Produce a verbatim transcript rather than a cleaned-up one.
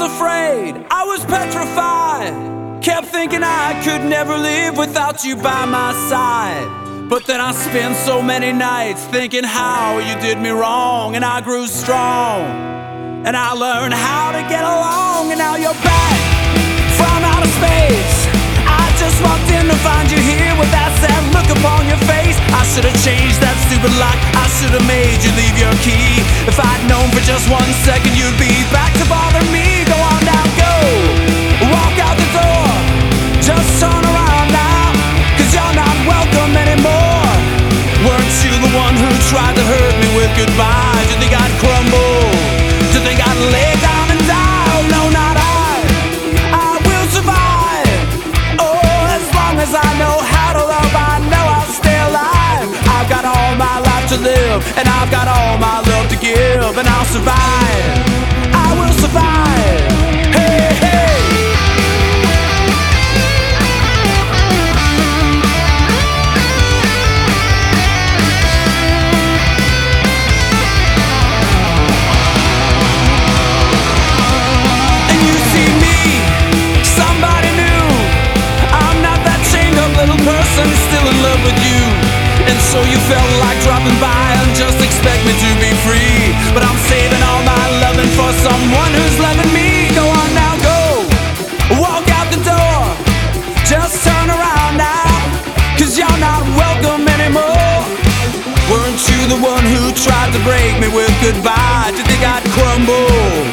afraid, I was petrified. Kept thinking I could never live without you by my side. But then I spent so many nights thinking how you did me wrong, and I grew strong, and I learned how to get along. And now you're back from outer space. I just walked in to find you here with that sad look upon your face. I should have changed that stupid lock, I should have made you leave your key. If I'd known for just one second you'd be back to bother me. Go on now, go, walk out the door. Just turn around now, cause you're not welcome anymore. Weren't you the one who tried to hurt me with goodbye? Did you think I'd crumble? Did you think I'd lay down and die? Oh no, not I. I will survive. Oh, as long as I know how to love, I know I'll stay alive. I've got all my life to live, and I've got all my love to give, and I'll survive. I will survive. Hey, hey. Still in love with you, and so you felt like dropping by and just expect me to be free. But I'm saving all my loving for someone who's loving me. Go on now, go, walk out the door. Just turn around now, cause you're not welcome anymore. Weren't you the one who tried to break me with goodbye? Did you think I'd crumble?